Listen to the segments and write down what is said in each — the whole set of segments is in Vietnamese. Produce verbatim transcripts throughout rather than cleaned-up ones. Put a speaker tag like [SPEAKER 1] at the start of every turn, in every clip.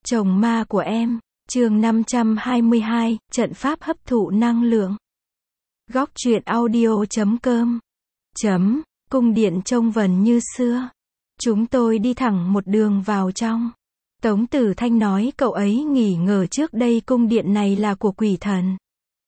[SPEAKER 1] Chồng ma của em, chương năm trăm hai mươi hai, trận pháp hấp thụ năng lượng. Góc truyện audio chấm com. Chấm, cung điện trông vần như xưa. Chúng tôi đi thẳng một đường vào trong. Tống Tử Thanh nói cậu ấy nghỉ ngờ trước đây cung điện này là của quỷ thần.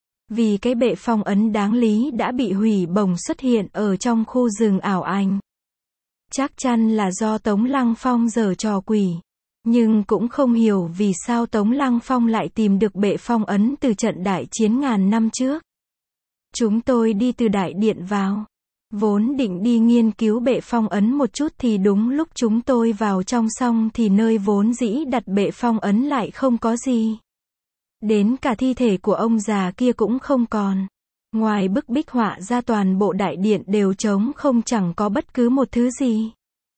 [SPEAKER 1] Vì cái bệ phong ấn đáng lý đã bị hủy bổng xuất hiện ở trong khu rừng ảo ảnh. Chắc chắn là do Tống Lăng Phong giở trò quỷ. Nhưng cũng không hiểu vì sao Tống Lăng Phong lại tìm được bệ phong ấn từ trận đại chiến ngàn năm trước. Chúng tôi đi từ đại điện vào. Vốn định đi nghiên cứu bệ phong ấn một chút thì đúng lúc chúng tôi vào trong xong thì nơi vốn dĩ đặt bệ phong ấn lại không có gì. Đến cả thi thể của ông già kia cũng không còn. Ngoài bức bích họa ra toàn bộ đại điện đều trống không, chẳng có bất cứ một thứ gì.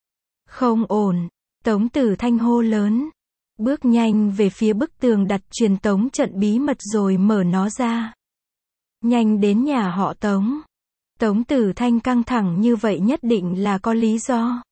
[SPEAKER 1] Không ổn. Tống Tử Thanh hô lớn. Bước nhanh về phía bức tường đặt truyền tống trận bí mật rồi mở nó ra. Nhanh đến nhà họ Tống. Tống Tử Thanh căng thẳng như vậy nhất định là có lý do.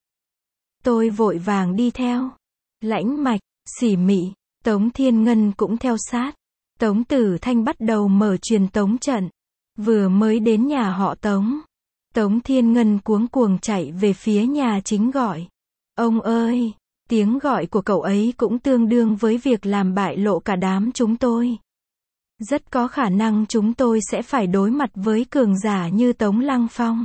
[SPEAKER 1] Tôi vội vàng đi theo. Lãnh Mạch, Xỉ Mị, Tống Thiên Ngân cũng theo sát. Tống Tử Thanh bắt đầu mở truyền tống trận. Vừa mới đến nhà họ Tống, Tống Thiên Ngân cuống cuồng chạy về phía nhà chính gọi. Ông ơi! Tiếng gọi của cậu ấy cũng tương đương với việc làm bại lộ cả đám chúng tôi. Rất có khả năng chúng tôi sẽ phải đối mặt với cường giả như Tống Lăng Phong.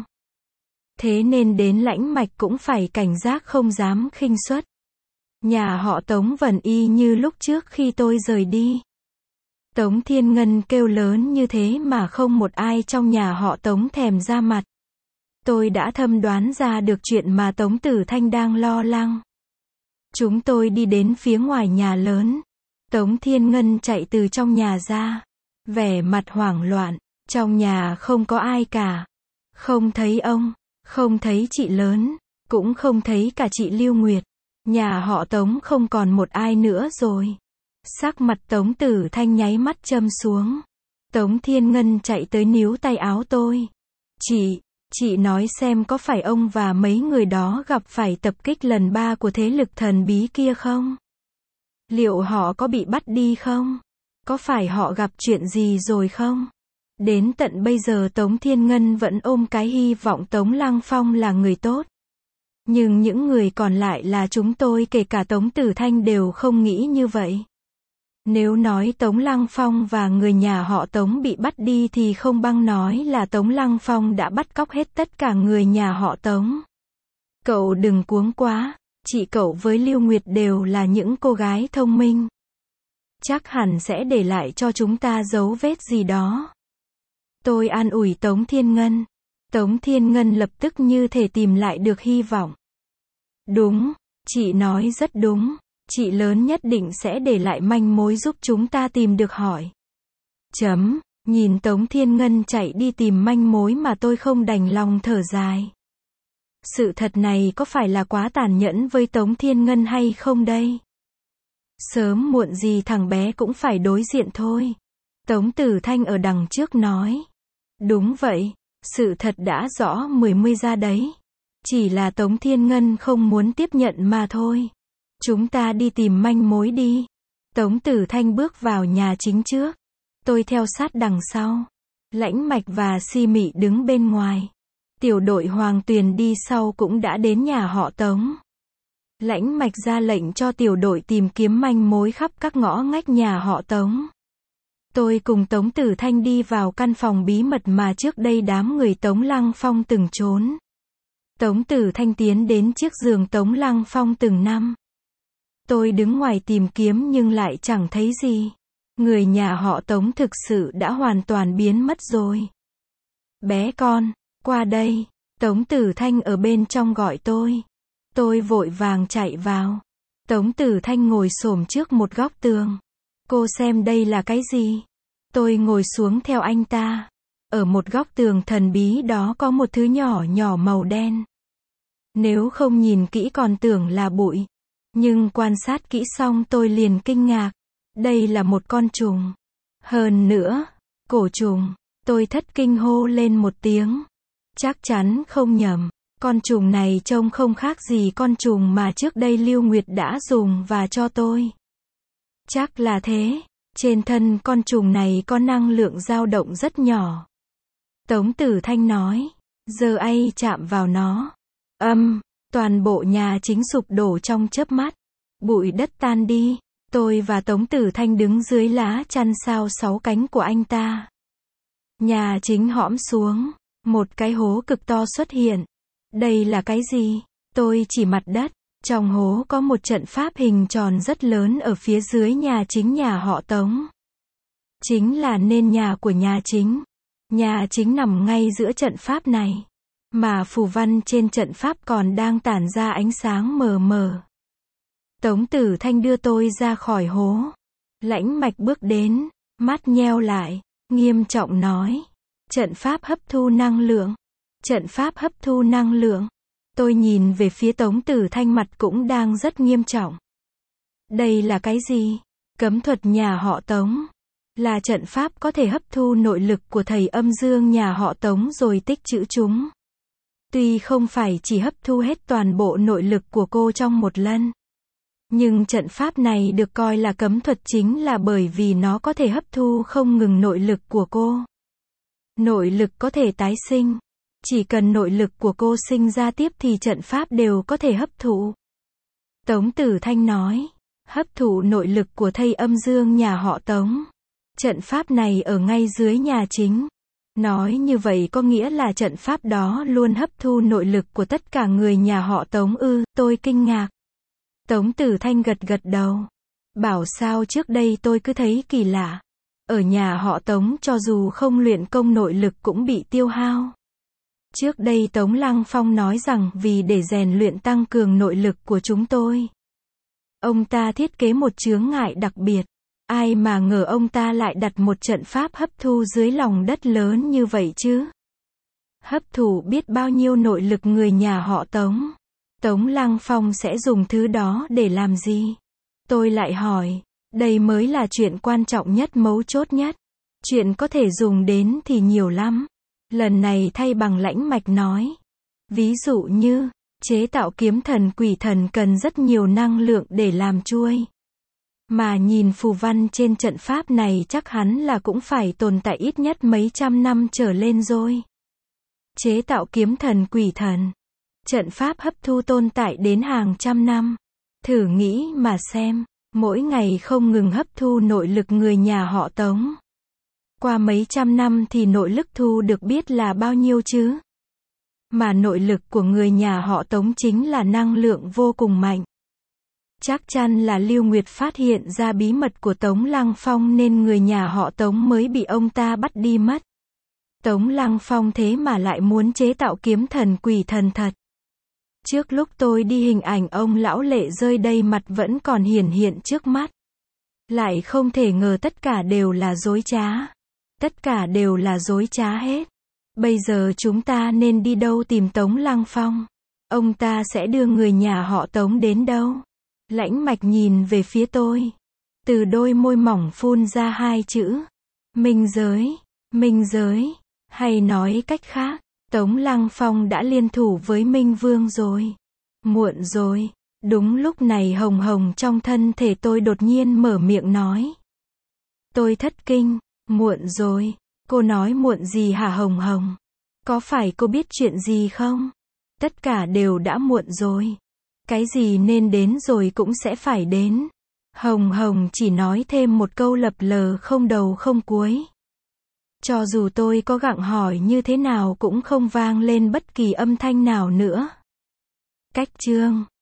[SPEAKER 1] Thế nên đến Lãnh Mạch cũng phải cảnh giác không dám khinh suất. Nhà họ Tống vẫn y như lúc trước khi tôi rời đi. Tống Thiên Ngân kêu lớn như thế mà không một ai trong nhà họ Tống thèm ra mặt. Tôi đã thâm đoán ra được chuyện mà Tống Tử Thanh đang lo lắng. Chúng tôi đi đến phía ngoài nhà lớn. Tống Thiên Ngân chạy từ trong nhà ra. Vẻ mặt hoảng loạn. Trong nhà không có ai cả. Không thấy ông. Không thấy chị lớn. Cũng không thấy cả chị Lưu Nguyệt. Nhà họ Tống không còn một ai nữa rồi. Sắc mặt Tống Tử Thanh nháy mắt châm xuống. Tống Thiên Ngân chạy tới níu tay áo tôi. Chị, chị nói xem có phải ông và mấy người đó gặp phải tập kích lần ba của thế lực thần bí kia không? Liệu họ có bị bắt đi không? Có phải họ gặp chuyện gì rồi không? Đến tận bây giờ Tống Thiên Ngân vẫn ôm cái hy vọng Tống Lăng Phong là người tốt. Nhưng những người còn lại là chúng tôi, kể cả Tống Tử Thanh, đều không nghĩ như vậy. Nếu nói Tống Lăng Phong và người nhà họ Tống bị bắt đi thì không bằng nói là Tống Lăng Phong đã bắt cóc hết tất cả người nhà họ Tống. Cậu đừng cuống quá, chị cậu với Lưu Nguyệt đều là những cô gái thông minh. Chắc hẳn sẽ để lại cho chúng ta dấu vết gì đó. Tôi an ủi Tống Thiên Ngân. Tống Thiên Ngân lập tức như thể tìm lại được hy vọng. Đúng, chị nói rất đúng. Chị lớn nhất định sẽ để lại manh mối giúp chúng ta tìm được hỏi. Chấm, nhìn Tống Thiên Ngân chạy đi tìm manh mối mà tôi không đành lòng thở dài. Sự thật này có phải là quá tàn nhẫn với Tống Thiên Ngân hay không đây? Sớm muộn gì thằng bé cũng phải đối diện thôi. Tống Tử Thanh ở đằng trước nói. Đúng vậy, sự thật đã rõ mười mươi ra đấy. Chỉ là Tống Thiên Ngân không muốn tiếp nhận mà thôi. Chúng ta đi tìm manh mối đi. Tống Tử Thanh bước vào nhà chính trước. Tôi theo sát đằng sau. Lãnh Mạch và Si Mị đứng bên ngoài. Tiểu đội Hoàng Tuyền đi sau cũng đã đến nhà họ Tống. Lãnh Mạch ra lệnh cho tiểu đội tìm kiếm manh mối khắp các ngõ ngách nhà họ Tống. Tôi cùng Tống Tử Thanh đi vào căn phòng bí mật mà trước đây đám người Tống Lăng Phong từng trốn. Tống Tử Thanh tiến đến chiếc giường Tống Lăng Phong từng năm. Tôi đứng ngoài tìm kiếm nhưng lại chẳng thấy gì. Người nhà họ Tống thực sự đã hoàn toàn biến mất rồi. Bé con, qua đây. Tống Tử Thanh ở bên trong gọi tôi. Tôi vội vàng chạy vào. Tống Tử Thanh ngồi xổm trước một góc tường. Cô xem đây là cái gì? Tôi ngồi xuống theo anh ta. Ở một góc tường thần bí đó có một thứ nhỏ nhỏ màu đen. Nếu không nhìn kỹ còn tưởng là bụi. Nhưng quan sát kỹ xong tôi liền kinh ngạc. Đây là một con trùng. Hơn nữa, cổ trùng. Tôi thất kinh hô lên một tiếng. Chắc chắn không nhầm. Con trùng này trông không khác gì con trùng mà trước đây Lưu Nguyệt đã dùng và cho tôi. Chắc là thế. Trên thân con trùng này có năng lượng dao động rất nhỏ. Tống Tử Thanh nói. Giờ ai chạm vào nó. Âm, toàn bộ nhà chính sụp đổ trong chớp mắt. Bụi đất tan đi. Tôi và Tống Tử Thanh đứng dưới lá chăn sao sáu cánh của anh ta. Nhà chính hõm xuống. Một cái hố cực to xuất hiện. Đây là cái gì? Tôi chỉ mặt đất. Trong hố có một trận pháp hình tròn rất lớn ở phía dưới nhà chính nhà họ Tống. Chính là nền nhà của nhà chính. Nhà chính nằm ngay giữa trận pháp này. Mà phù văn trên trận pháp còn đang tản ra ánh sáng mờ mờ. Tống Tử Thanh đưa tôi ra khỏi hố. Lãnh Mạch bước đến, mắt nheo lại, nghiêm trọng nói. Trận pháp hấp thu năng lượng. Trận pháp hấp thu năng lượng. Tôi nhìn về phía Tống Tử Thanh, mặt cũng đang rất nghiêm trọng. Đây là cái gì? Cấm thuật nhà họ Tống. Là trận pháp có thể hấp thu nội lực của thầy âm dương nhà họ Tống rồi tích trữ chúng. Tuy không phải chỉ hấp thu hết toàn bộ nội lực của cô trong một lần. Nhưng trận pháp này được coi là cấm thuật chính là bởi vì nó có thể hấp thu không ngừng nội lực của cô. Nội lực có thể tái sinh. Chỉ cần nội lực của cô sinh ra tiếp thì trận pháp đều có thể hấp thụ. Tống Tử Thanh nói. Hấp thụ nội lực của thầy âm dương nhà họ Tống. Trận pháp này ở ngay dưới nhà chính. Nói như vậy có nghĩa là trận pháp đó luôn hấp thu nội lực của tất cả người nhà họ Tống ư? Tôi kinh ngạc. Tống Tử Thanh gật gật đầu. Bảo sao trước đây tôi cứ thấy kỳ lạ. Ở nhà họ Tống cho dù không luyện công nội lực cũng bị tiêu hao. Trước đây Tống Lăng Phong nói rằng vì để rèn luyện tăng cường nội lực của chúng tôi. Ông ta thiết kế một chướng ngại đặc biệt. Ai mà ngờ ông ta lại đặt một trận pháp hấp thu dưới lòng đất lớn như vậy chứ. Hấp thụ biết bao nhiêu nội lực người nhà họ Tống. Tống Lăng Phong sẽ dùng thứ đó để làm gì? Tôi lại hỏi. Đây mới là chuyện quan trọng nhất, mấu chốt nhất. Chuyện có thể dùng đến thì nhiều lắm. Lần này thay bằng Lãnh Mạch nói. Ví dụ như, chế tạo kiếm thần quỷ thần cần rất nhiều năng lượng để làm chuôi. Mà nhìn phù văn trên trận pháp này chắc hắn là cũng phải tồn tại ít nhất mấy trăm năm trở lên rồi. Chế tạo kiếm thần quỷ thần. Trận pháp hấp thu tồn tại đến hàng trăm năm. Thử nghĩ mà xem, mỗi ngày không ngừng hấp thu nội lực người nhà họ Tống. Qua mấy trăm năm thì nội lực thu được biết là bao nhiêu chứ? Mà nội lực của người nhà họ Tống chính là năng lượng vô cùng mạnh. Chắc chắn là Lưu Nguyệt phát hiện ra bí mật của Tống Lăng Phong nên người nhà họ Tống mới bị ông ta bắt đi mất. Tống Lăng Phong thế mà lại muốn chế tạo kiếm thần quỷ thần thật. Trước lúc tôi đi hình ảnh ông lão lệ rơi đây mặt vẫn còn hiển hiện trước mắt. Lại không thể ngờ tất cả đều là dối trá. Tất cả đều là dối trá hết. Bây giờ chúng ta nên đi đâu tìm Tống Lăng Phong? Ông ta sẽ đưa người nhà họ Tống đến đâu? Lãnh Mạch nhìn về phía tôi. Từ đôi môi mỏng phun ra hai chữ. Minh giới. Minh giới. Hay nói cách khác, Tống Lăng Phong đã liên thủ với Minh Vương rồi. Muộn rồi. Đúng lúc này hồng hồng trong thân thể tôi đột nhiên mở miệng nói. Tôi thất kinh. Muộn rồi. Cô nói muộn gì hả Hồng Hồng? Có phải cô biết chuyện gì không? Tất cả đều đã muộn rồi. Cái gì nên đến rồi cũng sẽ phải đến. Hồng Hồng chỉ nói thêm một câu lập lờ không đầu không cuối. Cho dù tôi có gặng hỏi như thế nào cũng không vang lên bất kỳ âm thanh nào nữa. Cách chương